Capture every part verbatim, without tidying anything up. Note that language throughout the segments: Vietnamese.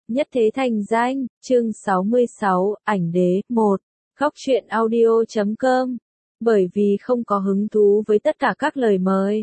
Nhất thế thành danh, chương sáu mươi sáu, ảnh đế, một. Góc truyện audio chấm com. Bởi vì không có hứng thú với tất cả các lời mời,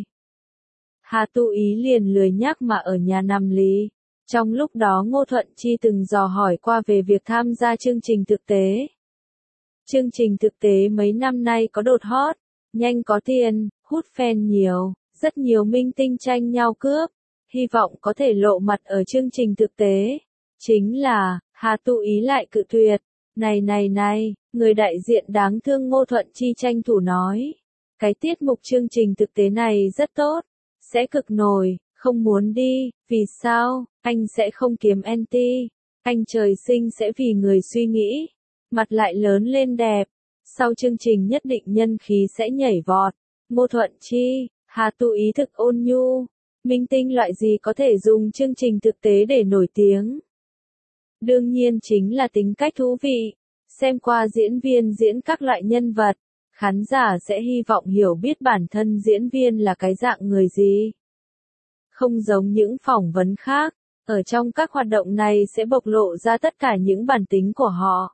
Hà Tu Ý liền lười nhác mà ở nhà nằm lì. Trong lúc đó Ngô Thuận Chi từng dò hỏi qua về việc tham gia chương trình thực tế. Chương trình thực tế mấy năm nay có đột hot, nhanh có tiền, hút fan nhiều, rất nhiều minh tinh tranh nhau cướp, hy vọng có thể lộ mặt ở chương trình thực tế. Chính là, Hà Tu Ý lại cự tuyệt. Này này này, người đại diện đáng thương Ngô Thuận Chi tranh thủ nói. Cái tiết mục chương trình thực tế này rất tốt, sẽ cực nổi, không muốn đi, vì sao, anh sẽ không kiếm anti, anh trời sinh sẽ vì người suy nghĩ, mặt lại lớn lên đẹp, sau chương trình nhất định nhân khí sẽ nhảy vọt. Ngô Thuận Chi, Hà Tu Ý thực ôn nhu, minh tinh loại gì có thể dùng chương trình thực tế để nổi tiếng? Đương nhiên chính là tính cách thú vị, xem qua diễn viên diễn các loại nhân vật, khán giả sẽ hy vọng hiểu biết bản thân diễn viên là cái dạng người gì. Không giống những phỏng vấn khác, ở trong các hoạt động này sẽ bộc lộ ra tất cả những bản tính của họ.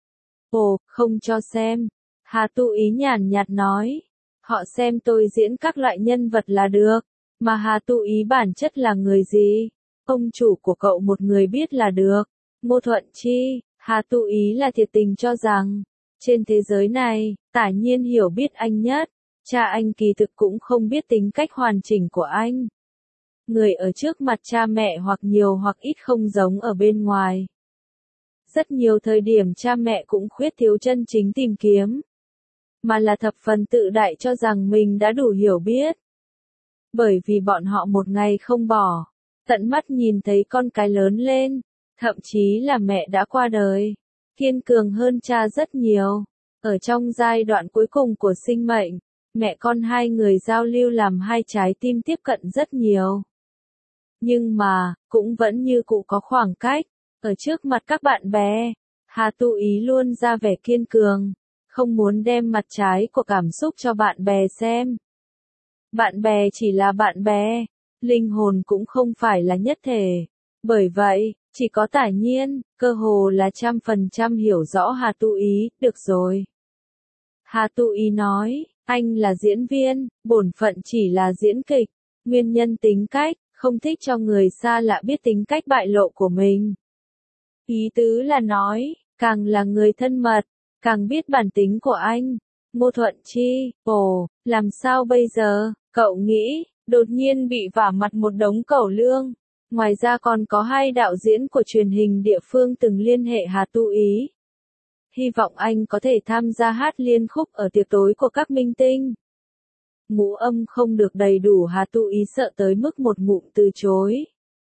Ồ, không cho xem. Hà Tu Ý nhàn nhạt nói. Họ xem tôi diễn các loại nhân vật là được, mà Hà Tu Ý bản chất là người gì? Ông chủ của cậu một người biết là được. Ngô Thuận Chi, Hà Tu Ý là thiệt tình cho rằng, trên thế giới này, Tả Nhiên hiểu biết anh nhất, cha anh kỳ thực cũng không biết tính cách hoàn chỉnh của anh. Người ở trước mặt cha mẹ hoặc nhiều hoặc ít không giống ở bên ngoài. Rất nhiều thời điểm cha mẹ cũng khuyết thiếu chân chính tìm kiếm, mà là thập phần tự đại cho rằng mình đã đủ hiểu biết. Bởi vì bọn họ một ngày không bỏ, tận mắt nhìn thấy con cái lớn lên, thậm chí là mẹ đã qua đời, kiên cường hơn cha rất nhiều. Ở trong giai đoạn cuối cùng của sinh mệnh, mẹ con hai người giao lưu làm hai trái tim tiếp cận rất nhiều. Nhưng mà, cũng vẫn như cũ có khoảng cách, ở trước mặt các bạn bè, Hà Tu Ý luôn ra vẻ kiên cường, không muốn đem mặt trái của cảm xúc cho bạn bè xem. Bạn bè chỉ là bạn bè, linh hồn cũng không phải là nhất thể. Bởi vậy, chỉ có Tả Nhiên, cơ hồ là trăm phần trăm hiểu rõ Hà Tu Ý, được rồi. Hà Tu Ý nói, anh là diễn viên, bổn phận chỉ là diễn kịch, nguyên nhân tính cách, không thích cho người xa lạ biết tính cách bại lộ của mình. Ý tứ là nói, càng là người thân mật, càng biết bản tính của anh. Ngô Thuận Chi, ồ, làm sao bây giờ, cậu nghĩ, đột nhiên bị vả mặt một đống cẩu lương. Ngoài ra còn có hai đạo diễn của truyền hình địa phương từng liên hệ Hà Tu Ý. Hy vọng anh có thể tham gia hát liên khúc ở tiệc tối của các minh tinh. Ngũ âm không được đầy đủ, Hà Tu Ý sợ tới mức một ngụm từ chối.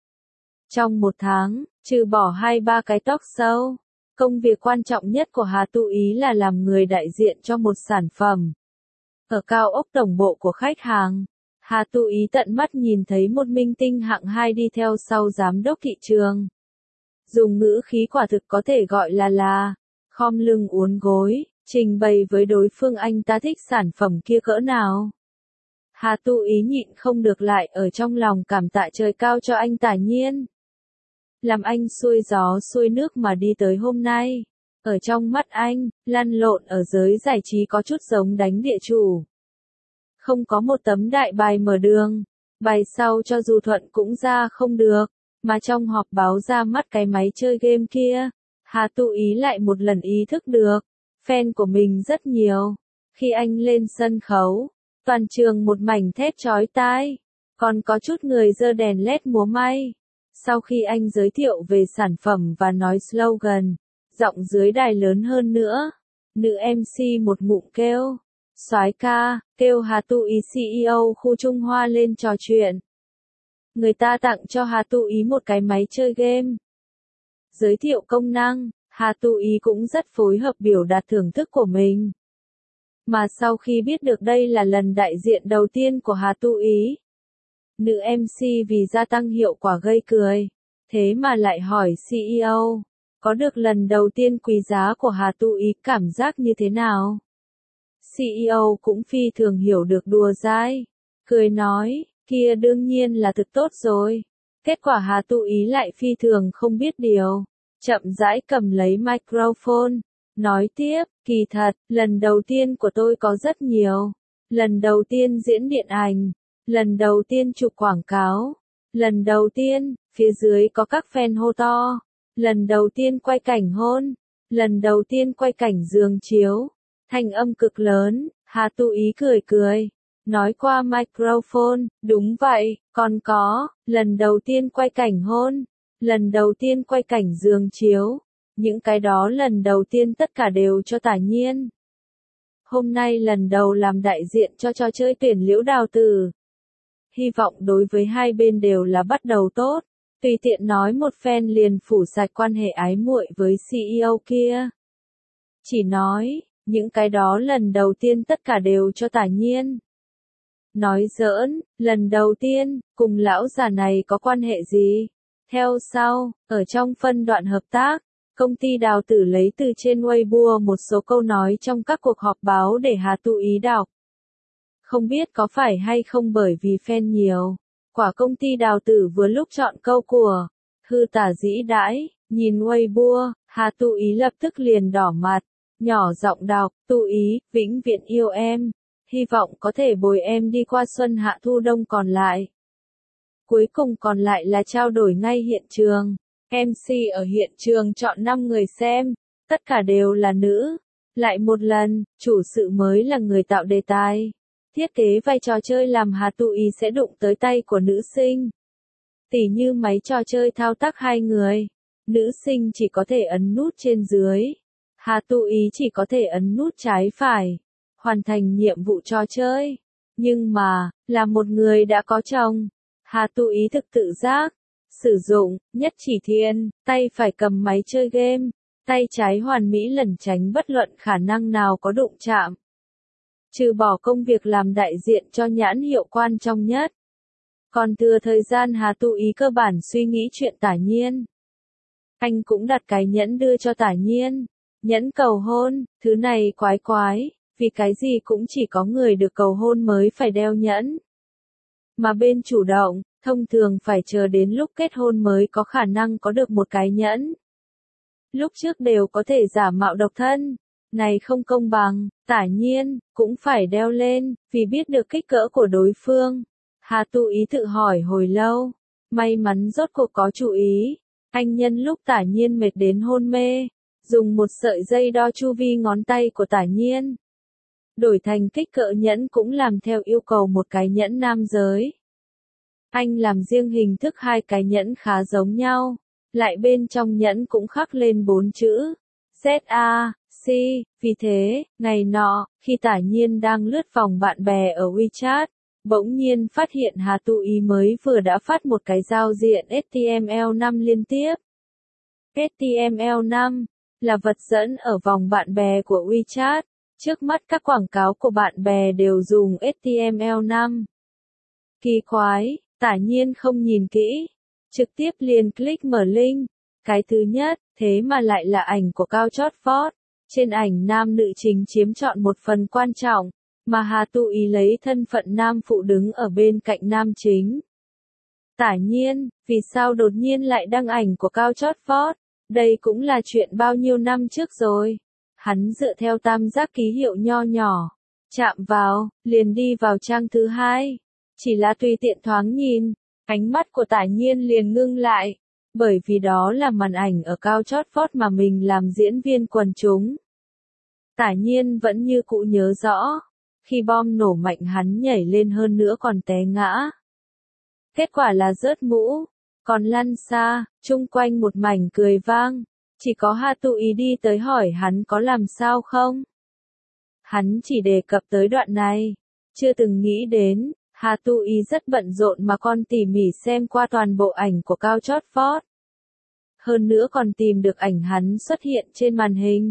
Trong một tháng, trừ bỏ hai ba cái talk show, công việc quan trọng nhất của Hà Tu Ý là làm người đại diện cho một sản phẩm. Ở cao ốc tổng bộ của khách hàng, Hà Tu Ý tận mắt nhìn thấy một minh tinh hạng hai đi theo sau giám đốc thị trường. Dùng ngữ khí quả thực có thể gọi là là, khom lưng uốn gối, trình bày với đối phương anh ta thích sản phẩm kia cỡ nào. Hà Tu Ý nhịn không được lại ở trong lòng cảm tạ trời cao cho anh Tả Nhiên. Làm anh xuôi gió xuôi nước mà đi tới hôm nay. Ở trong mắt anh, lăn lộn ở giới giải trí có chút giống đánh địa chủ. Không có một tấm đại bài mở đường, bài sau cho dù thuận cũng ra không được, mà trong họp báo ra mắt cái máy chơi game kia, Hà Tu Ý lại một lần ý thức được, fan của mình rất nhiều. Khi anh lên sân khấu, toàn trường một mảnh thét chói tai, còn có chút người giơ đèn led múa may. Sau khi anh giới thiệu về sản phẩm và nói slogan, giọng dưới đài lớn hơn nữa, nữ em xê một ngụm kêu, soái ca, kêu Hà Tu Ý xê e ô khu Trung Hoa lên trò chuyện. Người ta tặng cho Hà Tu Ý một cái máy chơi game. Giới thiệu công năng, Hà Tu Ý cũng rất phối hợp biểu đạt thưởng thức của mình. Mà sau khi biết được đây là lần đại diện đầu tiên của Hà Tu Ý, nữ em xê vì gia tăng hiệu quả gây cười, thế mà lại hỏi xê e ô, có được lần đầu tiên quý giá của Hà Tu Ý cảm giác như thế nào? xê e ô cũng phi thường hiểu được đùa dai, cười nói, kia đương nhiên là thực tốt rồi, Kết quả Hà Tu Ý lại phi thường không biết điều, chậm rãi cầm lấy microphone, nói tiếp, kỳ thật, lần đầu tiên của tôi có rất nhiều. Lần đầu tiên diễn điện ảnh, lần đầu tiên chụp quảng cáo, lần đầu tiên, phía dưới có các fan hô to, lần đầu tiên quay cảnh hôn, lần đầu tiên quay cảnh giường chiếu, thanh âm cực lớn, Hà Tu Ý cười cười, nói qua microphone, đúng vậy, còn có, lần đầu tiên quay cảnh hôn, lần đầu tiên quay cảnh giường chiếu, những cái đó lần đầu tiên tất cả đều cho Tả Nhiên. Hôm nay lần đầu làm đại diện cho trò chơi tuyển liễu đào tử. Hy vọng đối với hai bên đều là bắt đầu tốt, tùy tiện nói một phen liền phủ sạch quan hệ ái muội với xê e ô kia. Chỉ nói, những cái đó lần đầu tiên tất cả đều cho Tả Nhiên. Nói giỡn, lần đầu tiên, cùng lão già này có quan hệ gì? Theo sau, ở trong phân đoạn hợp tác, công ty đào tử lấy từ trên Weibo một số câu nói trong các cuộc họp báo để Hà Tu Ý đọc. Không biết có phải hay không bởi vì fan nhiều, quả công ty đào tử vừa lúc chọn câu của hư tả dĩ đãi, nhìn Weibo, Hà Tu Ý lập tức liền đỏ mặt, nhỏ giọng đọc, Tu Ý, vĩnh viễn yêu em, hy vọng có thể bồi em đi qua xuân hạ thu đông còn lại. Cuối cùng còn lại là trao đổi ngay hiện trường. em xê ở hiện trường chọn năm người xem, tất cả đều là nữ. Lại một lần, chủ sự mới là người tạo đề tài. Thiết kế vai trò chơi làm Hà Tu Ý sẽ đụng tới tay của nữ sinh. Tỉ như máy trò chơi thao tác hai người. Nữ sinh chỉ có thể ấn nút trên dưới. Hà Tu Ý chỉ có thể ấn nút trái phải. Hoàn thành nhiệm vụ trò chơi. Nhưng mà, là một người đã có chồng. Hà Tu Ý thực tự giác. Sử dụng, nhất chỉ thiên, tay phải cầm máy chơi game, tay trái hoàn mỹ lẩn tránh bất luận khả năng nào có đụng chạm. Trừ bỏ công việc làm đại diện cho nhãn hiệu quan trọng nhất. Còn thừa thời gian Hà Tu Ý cơ bản suy nghĩ chuyện Tả Nhiên. Anh cũng đặt cái nhẫn đưa cho Tả Nhiên. Nhẫn cầu hôn, thứ này quái quái, vì cái gì cũng chỉ có người được cầu hôn mới phải đeo nhẫn. Mà bên chủ động, thông thường phải chờ đến lúc kết hôn mới có khả năng có được một cái nhẫn. Lúc trước đều có thể giả mạo độc thân. Này không công bằng, Tả Nhiên, cũng phải đeo lên, vì biết được kích cỡ của đối phương. Hà Tu Ý tự hỏi hồi lâu. May mắn rốt cuộc có chú ý. Anh nhân lúc Tả Nhiên mệt đến hôn mê, dùng một sợi dây đo chu vi ngón tay của Tả Nhiên. Đổi thành kích cỡ nhẫn cũng làm theo yêu cầu một cái nhẫn nam giới. Anh làm riêng hình thức hai cái nhẫn khá giống nhau, lại bên trong nhẫn cũng khắc lên bốn chữ Z A C, vì thế, ngày nọ, khi Tả Nhiên đang lướt vòng bạn bè ở WeChat, bỗng nhiên phát hiện Hà Tu Ý mới vừa đã phát một cái giao diện H T M L năm liên tiếp. H T M L năm là vật dẫn ở vòng bạn bè của WeChat, trước mắt các quảng cáo của bạn bè đều dùng H T M L năm. Kỳ quái, Tả Nhiên không nhìn kỹ, trực tiếp liền click mở link. Cái thứ nhất, thế mà lại là ảnh của Cao Chót Vót. Trên ảnh nam nữ chính chiếm trọn một phần quan trọng, mà Hà Tu Ý lấy thân phận nam phụ đứng ở bên cạnh nam chính. Tả Nhiên, vì sao đột nhiên lại đăng ảnh của Cao Chót Vót? Đây cũng là chuyện bao nhiêu năm trước rồi. Hắn dựa theo tam giác ký hiệu nho nhỏ, chạm vào, liền đi vào trang thứ hai. Chỉ là tùy tiện thoáng nhìn, ánh mắt của Tả Nhiên liền ngưng lại, bởi vì đó là màn ảnh ở Cao Chót Vót mà mình làm diễn viên quần chúng. Tả Nhiên vẫn như cũ nhớ rõ, khi bom nổ mạnh hắn nhảy lên hơn nữa còn té ngã. Kết quả là rớt mũ, còn lăn xa, chung quanh một mảnh cười vang, chỉ có Hà Tu Ý đi tới hỏi hắn có làm sao không. Hắn chỉ đề cập tới đoạn này, chưa từng nghĩ đến. Hà Tu Ý rất bận rộn mà còn tỉ mỉ xem qua toàn bộ ảnh của Cao Chót Vót. Hơn nữa còn tìm được ảnh hắn xuất hiện trên màn hình.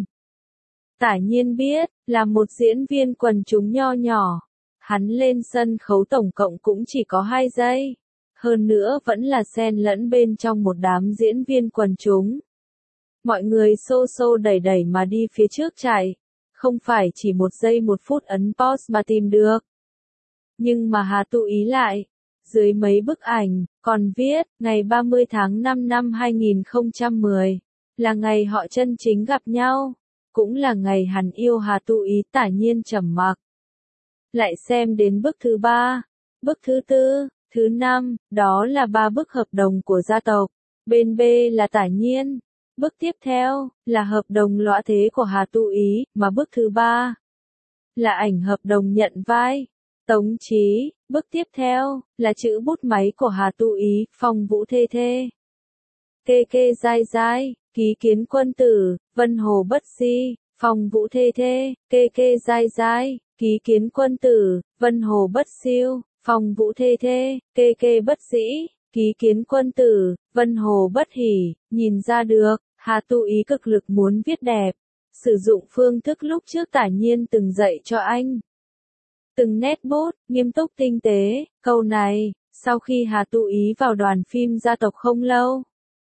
Tả Nhiên biết, là một diễn viên quần chúng nho nhỏ. Hắn lên sân khấu tổng cộng cũng chỉ có hai giây. Hơn nữa vẫn là xen lẫn bên trong một đám diễn viên quần chúng. Mọi người xô xô đẩy đẩy mà đi phía trước chạy. Không phải chỉ một giây một phút ấn pause mà tìm được. Nhưng mà Hà Tu Ý lại, Dưới mấy bức ảnh, còn viết, ngày ba mươi tháng năm năm hai nghìn không trăm mười, là ngày họ chân chính gặp nhau, cũng là ngày hắn yêu Hà Tu Ý. Tả Nhiên trầm mặc. Lại xem đến bức thứ ba, bức thứ tư, thứ năm, đó là ba bức hợp đồng của gia tộc. Bên B là Tả Nhiên. Bức tiếp theo, là hợp đồng lõa thế của Hà Tu Ý, mà bức thứ ba, là ảnh hợp đồng nhận vai. Tống Chí. Bức tiếp theo, là chữ bút máy của Hà Tu Ý, Phong Vũ Thê Thê. Kê Kê Dai Dai, Ký Kiến Quân Tử, Vân Hồ Bất Si, Phong Vũ Thê Thê, Kê Kê Dai Dai, Ký Kiến Quân Tử, Vân Hồ Bất Siêu, Phong Vũ Thê Thê, Kê Kê Bất Sĩ, Ký Kiến Quân Tử, Vân Hồ Bất Hỉ. Nhìn ra được, Hà Tu Ý cực lực muốn viết đẹp, sử dụng phương thức lúc trước Tả Nhiên từng dạy cho anh. Từng nét bút, nghiêm túc tinh tế, câu này, sau khi Hà Tu Ý vào đoàn phim gia tộc không lâu.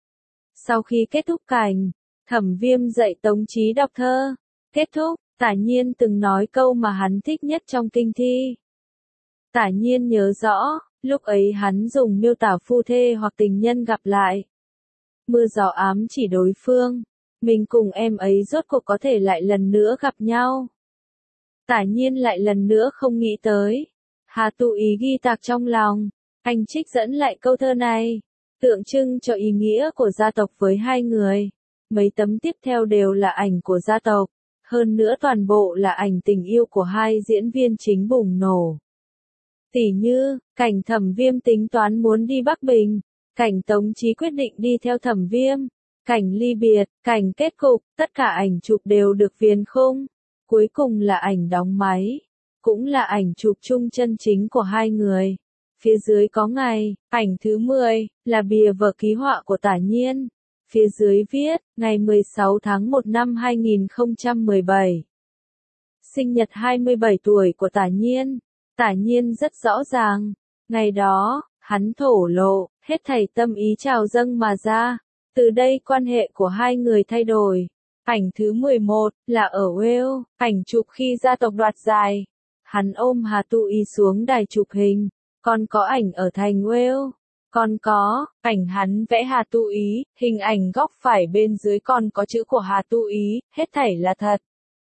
Sau khi kết thúc cảnh, Thẩm Viêm dạy Tống Chí đọc thơ. Kết thúc, Tả Nhiên từng nói câu mà hắn thích nhất trong kinh thi. Tả Nhiên nhớ rõ, lúc ấy hắn dùng miêu tả phu thê hoặc tình nhân gặp lại. Mưa gió ám chỉ đối phương, mình cùng em ấy rốt cuộc có thể lại lần nữa gặp nhau. Tả Nhiên lại lần nữa không nghĩ tới. Hà Tu Ý ghi tạc trong lòng, anh trích dẫn lại câu thơ này, tượng trưng cho ý nghĩa của gia tộc với hai người. Mấy tấm tiếp theo đều là ảnh của gia tộc, hơn nữa toàn bộ là ảnh tình yêu của hai diễn viên chính bùng nổ. Tỉ như, cảnh Thẩm Viêm tính toán muốn đi Bắc Bình, cảnh Tống Chí quyết định đi theo Thẩm Viêm, cảnh ly biệt, cảnh kết cục, tất cả ảnh chụp đều được viền khung. Cuối cùng là ảnh đóng máy, cũng là ảnh chụp chung chân chính của hai người. Phía dưới có ngày, ảnh thứ mười, là bìa vở ký họa của Tả Nhiên. Phía dưới viết, ngày mười sáu tháng một năm hai nghìn không trăm mười bảy. Sinh nhật hai mươi bảy tuổi của Tả Nhiên. Tả Nhiên rất rõ ràng, ngày đó, hắn thổ lộ, hết thảy tâm ý trào dâng mà ra. Từ đây quan hệ của hai người thay đổi. Ảnh thứ mười một, là ở Wales, ảnh chụp khi gia tộc đoạt giải. Hắn ôm Hà Tu Ý xuống đài chụp hình, còn có ảnh ở thành Wales. Còn có, ảnh hắn vẽ Hà Tu Ý, hình ảnh góc phải bên dưới còn có chữ của Hà Tu Ý, hết thảy là thật.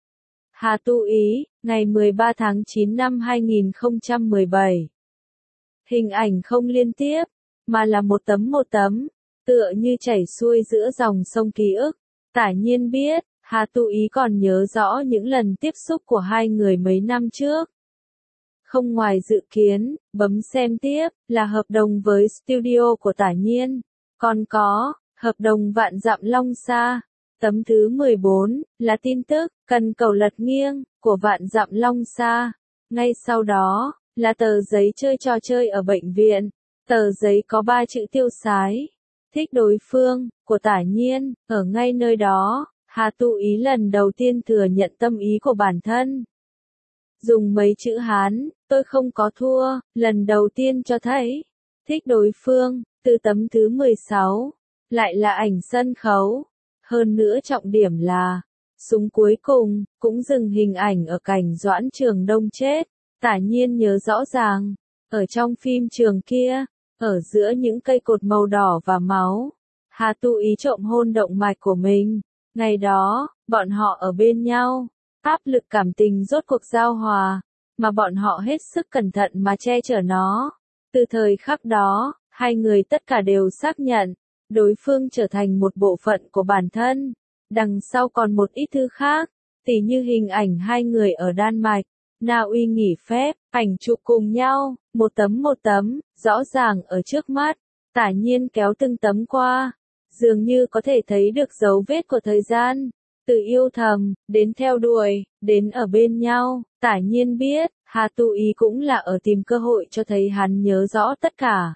Hà Tu Ý, ngày mười ba tháng chín năm hai nghìn không trăm mười bảy. Hình ảnh không liên tiếp, mà là một tấm một tấm, tựa như chảy xuôi giữa dòng sông ký ức. Tả Nhiên biết, Hà Tu Ý còn nhớ rõ những lần tiếp xúc của hai người mấy năm trước. Không ngoài dự kiến, bấm xem tiếp, là hợp đồng với studio của Tả Nhiên. Còn có, hợp đồng Vạn Dặm Long Sa. Tấm thứ mười bốn, là tin tức, cần cầu lật nghiêng, của Vạn Dặm Long Sa. Ngay sau đó, là tờ giấy chơi trò chơi ở bệnh viện. Tờ giấy có ba chữ tiêu sái. Thích đối phương, của Tả Nhiên, ở ngay nơi đó, Hà Tu Ý lần đầu tiên thừa nhận tâm ý của bản thân. Dùng mấy chữ Hán, tôi không có thua, lần đầu tiên cho thấy. Thích đối phương, từ tấm thứ mười sáu, lại là ảnh sân khấu. Hơn nữa trọng điểm là, súng cuối cùng, cũng dừng hình ảnh ở cảnh Doãn Trường Đông chết. Tả Nhiên nhớ rõ ràng, ở trong phim trường kia, ở giữa những cây cột màu đỏ và máu, Hà Tu Ý trộm hôn động mạch của mình. Ngày đó, bọn họ ở bên nhau, áp lực cảm tình rốt cuộc giao hòa, mà bọn họ hết sức cẩn thận mà che chở nó. Từ thời khắc đó, hai người tất cả đều xác nhận, đối phương trở thành một bộ phận của bản thân. Đằng sau còn một ít thứ khác, tỉ như hình ảnh hai người ở Đan Mạch, Na Uy nghỉ phép, ảnh chụp cùng nhau, một tấm một tấm, rõ ràng ở trước mắt. Tả Nhiên kéo từng tấm qua, dường như có thể thấy được dấu vết của thời gian, từ yêu thầm, đến theo đuổi, đến ở bên nhau. Tả Nhiên biết, Hà Tu Ý cũng là ở tìm cơ hội cho thấy hắn nhớ rõ tất cả.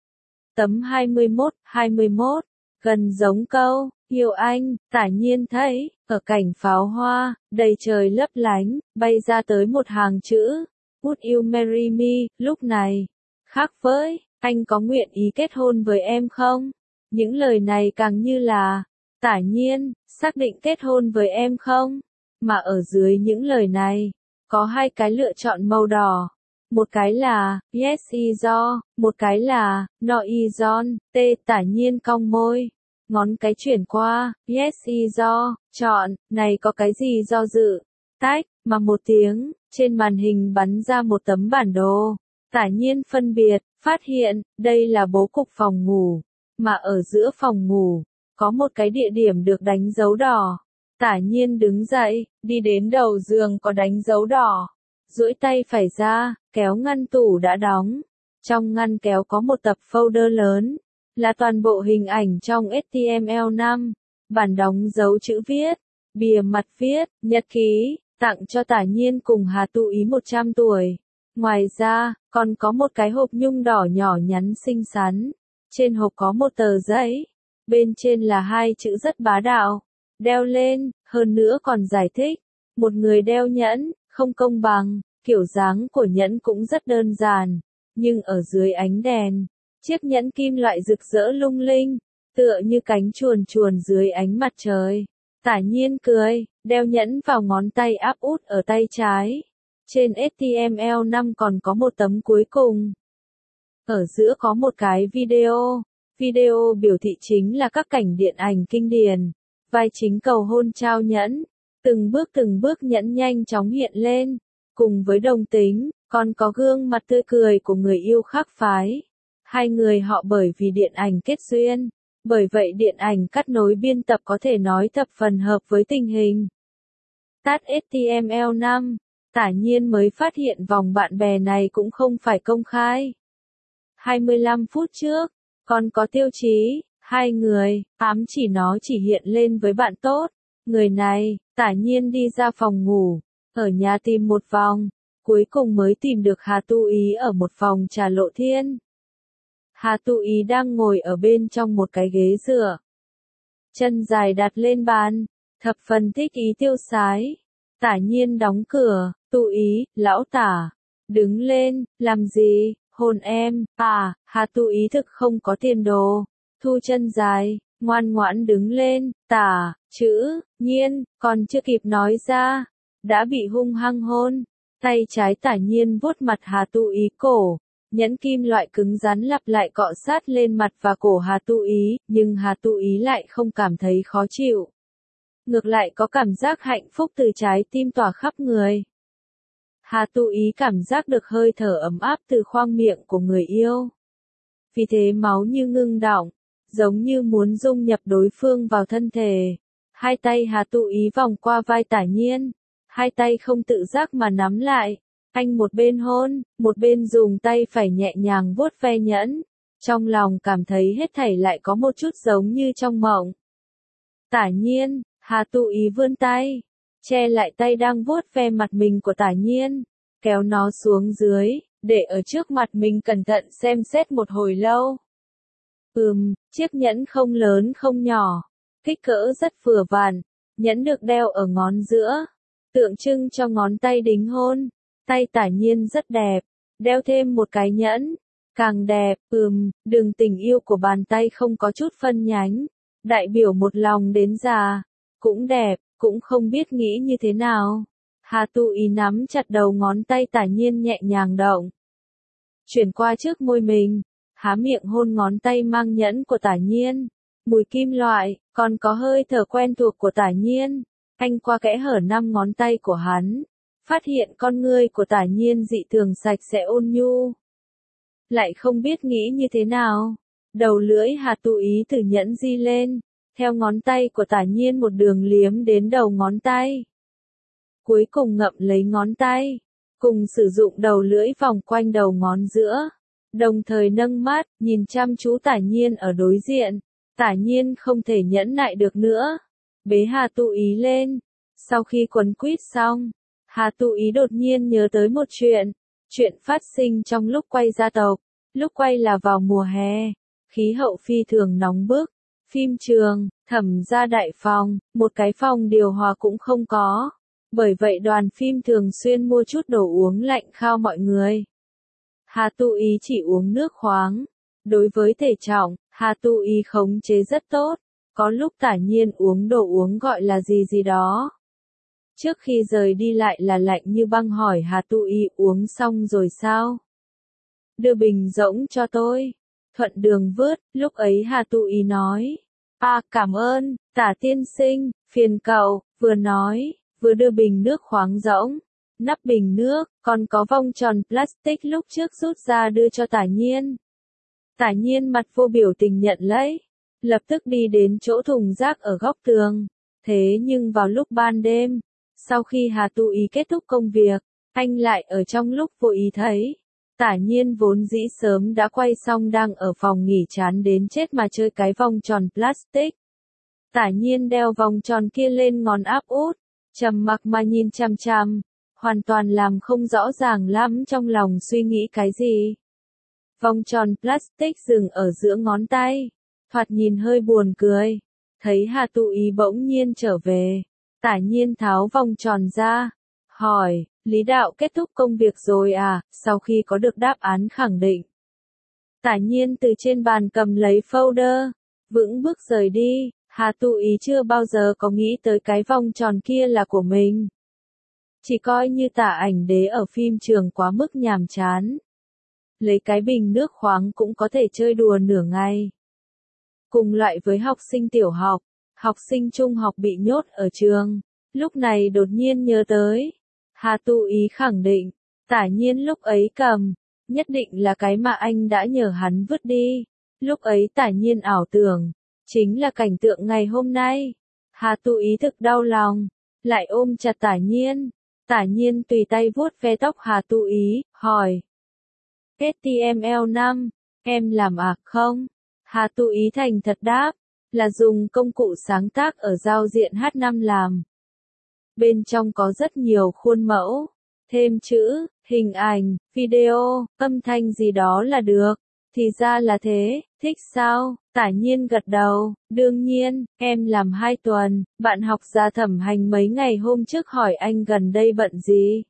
Tấm hai mươi mốt, hai mươi mốt, gần giống câu, yêu anh. Tả Nhiên thấy, ở cảnh pháo hoa, đầy trời lấp lánh, bay ra tới một hàng chữ, Would you marry me, lúc này, khác với, anh có nguyện ý kết hôn với em không? Những lời này càng như là, Tả Nhiên, xác định kết hôn với em không? Mà ở dưới những lời này, có hai cái lựa chọn màu đỏ. một cái là yes iso, một cái là no ison, T Tả Nhiên cong môi, ngón cái chuyển qua, yes iso, chọn, này có cái gì do dự, tách, mà một tiếng, trên màn hình bắn ra một tấm bản đồ. Tả Nhiên phân biệt, phát hiện, đây là bố cục phòng ngủ, mà ở giữa phòng ngủ, có một cái địa điểm được đánh dấu đỏ. Tả Nhiên đứng dậy, đi đến đầu giường có đánh dấu đỏ, duỗi tay phải ra, kéo ngăn tủ đã đóng. Trong ngăn kéo có một tập folder lớn, là toàn bộ hình ảnh trong hát tê em lờ năm, bản đóng dấu chữ viết, bìa mặt viết, nhật ký, tặng cho Tả Nhiên cùng Hà Tu Ý một trăm tuổi. Ngoài ra, còn có một cái hộp nhung đỏ nhỏ nhắn xinh xắn. Trên hộp có một tờ giấy, bên trên là hai chữ rất bá đạo, đeo lên, hơn nữa còn giải thích, một người đeo nhẫn, không công bằng, kiểu dáng của nhẫn cũng rất đơn giản, nhưng ở dưới ánh đèn, chiếc nhẫn kim loại rực rỡ lung linh, tựa như cánh chuồn chuồn dưới ánh mặt trời. Tả Nhiên cười, đeo nhẫn vào ngón tay áp út ở tay trái. Trên hát tê em lờ năm còn có một tấm cuối cùng. Ở giữa có một cái video. Video biểu thị chính là các cảnh điện ảnh kinh điển. Vai chính cầu hôn trao nhẫn. Từng bước từng bước nhẫn nhanh chóng hiện lên. Cùng với đồng tính, còn có gương mặt tươi cười của người yêu khác phái. Hai người họ bởi vì điện ảnh kết duyên. Bởi vậy điện ảnh cắt nối biên tập có thể nói thập phần hợp với tình hình. Tắt hát tê em lờ năm. Tả Nhiên mới phát hiện vòng bạn bè này cũng không phải công khai. hai mươi lăm phút trước, còn có tiêu chí, hai người, ám chỉ nó chỉ hiện lên với bạn tốt. Người này, Tả Nhiên đi ra phòng ngủ, ở nhà tìm một vòng, cuối cùng mới tìm được Hà Tu Ý ở một phòng trà Lộ Thiên. Hà Tu Ý đang ngồi ở bên trong một cái ghế dựa. Chân dài đặt lên bàn, thập phần thích ý tiêu sái. Tả Nhiên đóng cửa, Tu Ý, lão Tả, đứng lên, làm gì, hôn em, à, Hà Tu Ý thực không có tiền đồ, thu chân dài, ngoan ngoãn đứng lên, Tả, chữ, Nhiên, còn chưa kịp nói ra, đã bị hung hăng hôn, tay trái Tả Nhiên vuốt mặt Hà Tu Ý cổ, nhẫn kim loại cứng rắn lặp lại cọ sát lên mặt và cổ Hà Tu Ý, nhưng Hà Tu Ý lại không cảm thấy khó chịu. Ngược lại có cảm giác hạnh phúc từ trái tim tỏa khắp người. Hà Tu Ý cảm giác được hơi thở ấm áp từ khoang miệng của người yêu. Vì thế máu như ngưng đọng, giống như muốn dung nhập đối phương vào thân thể. Hai tay Hà Tu Ý vòng qua vai Tả Nhiên, hai tay không tự giác mà nắm lại. Anh một bên hôn, một bên dùng tay phải nhẹ nhàng vuốt ve nhẫn. Trong lòng cảm thấy hết thảy lại có một chút giống như trong mộng. Tả Nhiên, Hà Tu Ý vươn tay, che lại tay đang vuốt ve mặt mình của Tả Nhiên, kéo nó xuống dưới, để ở trước mặt mình cẩn thận xem xét một hồi lâu. Ừm, chiếc nhẫn không lớn không nhỏ, kích cỡ rất vừa vặn, nhẫn được đeo ở ngón giữa, tượng trưng cho ngón tay đính hôn. Tay Tả Nhiên rất đẹp, đeo thêm một cái nhẫn, càng đẹp, ừm, đường tình yêu của bàn tay không có chút phân nhánh, đại biểu một lòng đến già, cũng đẹp, cũng không biết nghĩ như thế nào. Hà Tu Ý nắm chặt đầu ngón tay Tả Nhiên nhẹ nhàng động, chuyển qua trước môi mình, há miệng hôn ngón tay mang nhẫn của Tả Nhiên, mùi kim loại, còn có hơi thở quen thuộc của Tả Nhiên. Anh qua kẽ hở năm ngón tay của hắn, phát hiện con ngươi của Tả Nhiên dị thường sạch sẽ ôn nhu. Lại không biết nghĩ như thế nào. Đầu lưỡi Hà Tu Ý từ nhẫn di lên, theo ngón tay của Tả Nhiên một đường liếm đến đầu ngón tay. Cuối cùng ngậm lấy ngón tay, cùng sử dụng đầu lưỡi vòng quanh đầu ngón giữa. Đồng thời nâng mắt, nhìn chăm chú Tả Nhiên ở đối diện. Tả Nhiên không thể nhẫn nại được nữa. Bế Hà Tu Ý lên. Sau khi quấn quýt xong, Hà Tu Ý đột nhiên nhớ tới một chuyện. Chuyện phát sinh trong lúc quay gia tộc. Lúc quay là vào mùa hè. Khí hậu phi thường nóng bức. Phim trường, Thẩm gia đại phòng, một cái phòng điều hòa cũng không có. Bởi vậy đoàn phim thường xuyên mua chút đồ uống lạnh khao mọi người. Hà Tu Ý chỉ uống nước khoáng. Đối với thể trọng, Hà Tu Ý khống chế rất tốt. Có lúc Tả Nhiên uống đồ uống gọi là gì gì đó. Trước khi rời đi lại là lạnh như băng hỏi Hà Tu Y uống xong rồi sao? Đưa bình rỗng cho tôi. Thuận đường vớt, lúc ấy Hà Tu Y nói. À cảm ơn, Tả tiên sinh, phiền cậu, vừa nói, vừa đưa bình nước khoáng rỗng. Nắp bình nước, còn có vòng tròn plastic lúc trước rút ra đưa cho Tả Nhiên. Tả Nhiên mặt vô biểu tình nhận lấy, lập tức đi đến chỗ thùng rác ở góc tường. Thế nhưng vào lúc ban đêm, sau khi Hà Tu Y kết thúc công việc, anh lại ở trong lúc vô ý thấy. Tả Nhiên vốn dĩ sớm đã quay xong đang ở phòng nghỉ chán đến chết mà chơi cái vòng tròn plastic. Tả Nhiên đeo vòng tròn kia lên ngón áp út, trầm mặc mà nhìn chằm chằm, hoàn toàn làm không rõ ràng lắm trong lòng suy nghĩ cái gì. Vòng tròn plastic dừng ở giữa ngón tay, thoạt nhìn hơi buồn cười. Thấy Hà Tu Y bỗng nhiên trở về, Tả Nhiên tháo vòng tròn ra, hỏi, Lý Đạo kết thúc công việc rồi à, sau khi có được đáp án khẳng định. Tả Nhiên từ trên bàn cầm lấy folder, vững bước rời đi. Hà Tu Y chưa bao giờ có nghĩ tới cái vòng tròn kia là của mình. Chỉ coi như Tả Ảnh Đế ở phim trường quá mức nhàm chán. Lấy cái bình nước khoáng cũng có thể chơi đùa nửa ngày. Cùng loại với học sinh tiểu học, học sinh trung học bị nhốt ở trường, lúc này đột nhiên nhớ tới. Hà Tu Y khẳng định, Tả Nhiên lúc ấy cầm, nhất định là cái mà anh đã nhờ hắn vứt đi. Lúc ấy Tả Nhiên ảo tưởng, chính là cảnh tượng ngày hôm nay. Hà Tu Y thực đau lòng, lại ôm chặt Tả Nhiên. Tả Nhiên tùy tay vuốt ve tóc Hà Tu Y, hỏi. hát tê em lờ năm, em làm à không? Hà Tu Y thành thật đáp, là dùng công cụ sáng tác ở giao diện hát năm làm. Bên trong có rất nhiều khuôn mẫu, thêm chữ, hình ảnh, video, âm thanh gì đó là được. Thì ra là thế, thích sao? Tả Nhiên gật đầu, đương nhiên, em làm hai tuần, bạn học ra Thẩm Hành mấy ngày hôm trước hỏi anh gần đây bận gì.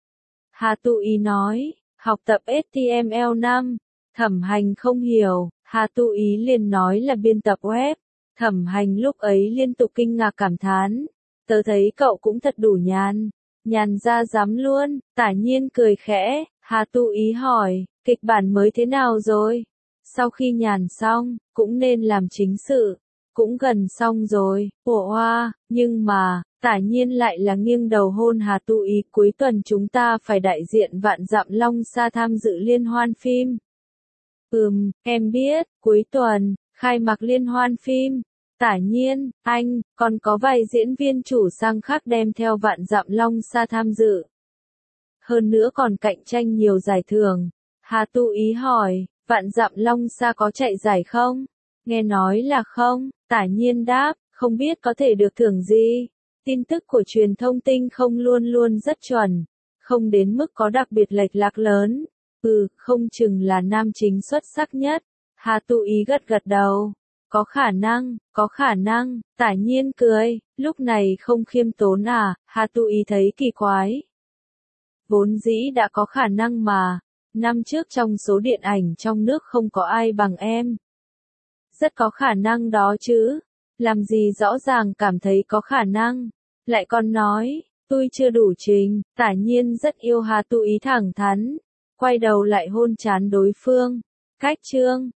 Hà Tu Y nói, học tập hát tê em lờ năm, Thẩm Hành không hiểu, Hà Tu Y liền nói là biên tập web. Thẩm Hành lúc ấy liên tục kinh ngạc cảm thán, tớ thấy cậu cũng thật đủ nhàn, nhàn ra dám luôn. Tả Nhiên cười khẽ, Hà Tu Y hỏi, kịch bản mới thế nào rồi? Sau khi nhàn xong, cũng nên làm chính sự, cũng gần xong rồi, ủa hoa, nhưng mà, Tả Nhiên lại là nghiêng đầu hôn Hà Tu Y, cuối tuần chúng ta phải đại diện Vạn Dặm Long Sa tham dự liên hoan phim. Ừm, em biết, cuối tuần, khai mạc liên hoan phim. Tả Nhiên, anh, còn có vài diễn viên chủ sang khác đem theo Vạn Dặm Long Sa tham dự. Hơn nữa còn cạnh tranh nhiều giải thưởng. Hà Tu Y hỏi, Vạn Dặm Long Sa có chạy giải không? Nghe nói là không. Tả Nhiên đáp, không biết có thể được thưởng gì. Tin tức của truyền thông tinh không luôn luôn rất chuẩn, không đến mức có đặc biệt lệch lạc lớn. Ừ, không chừng là nam chính xuất sắc nhất. Hà Tu Y gật gật đầu. Có khả năng, có khả năng. Tả Nhiên cười, lúc này không khiêm tốn à? Hà Tu Y thấy kỳ quái. Vốn dĩ đã có khả năng mà. Năm trước trong số điện ảnh trong nước không có ai bằng em. Rất có khả năng đó chứ. Làm gì rõ ràng cảm thấy có khả năng. Lại còn nói, tôi chưa đủ trình. Tả Nhiên rất yêu Hà Tu Y thẳng thắn. Quay đầu lại hôn trán đối phương. Cách chương.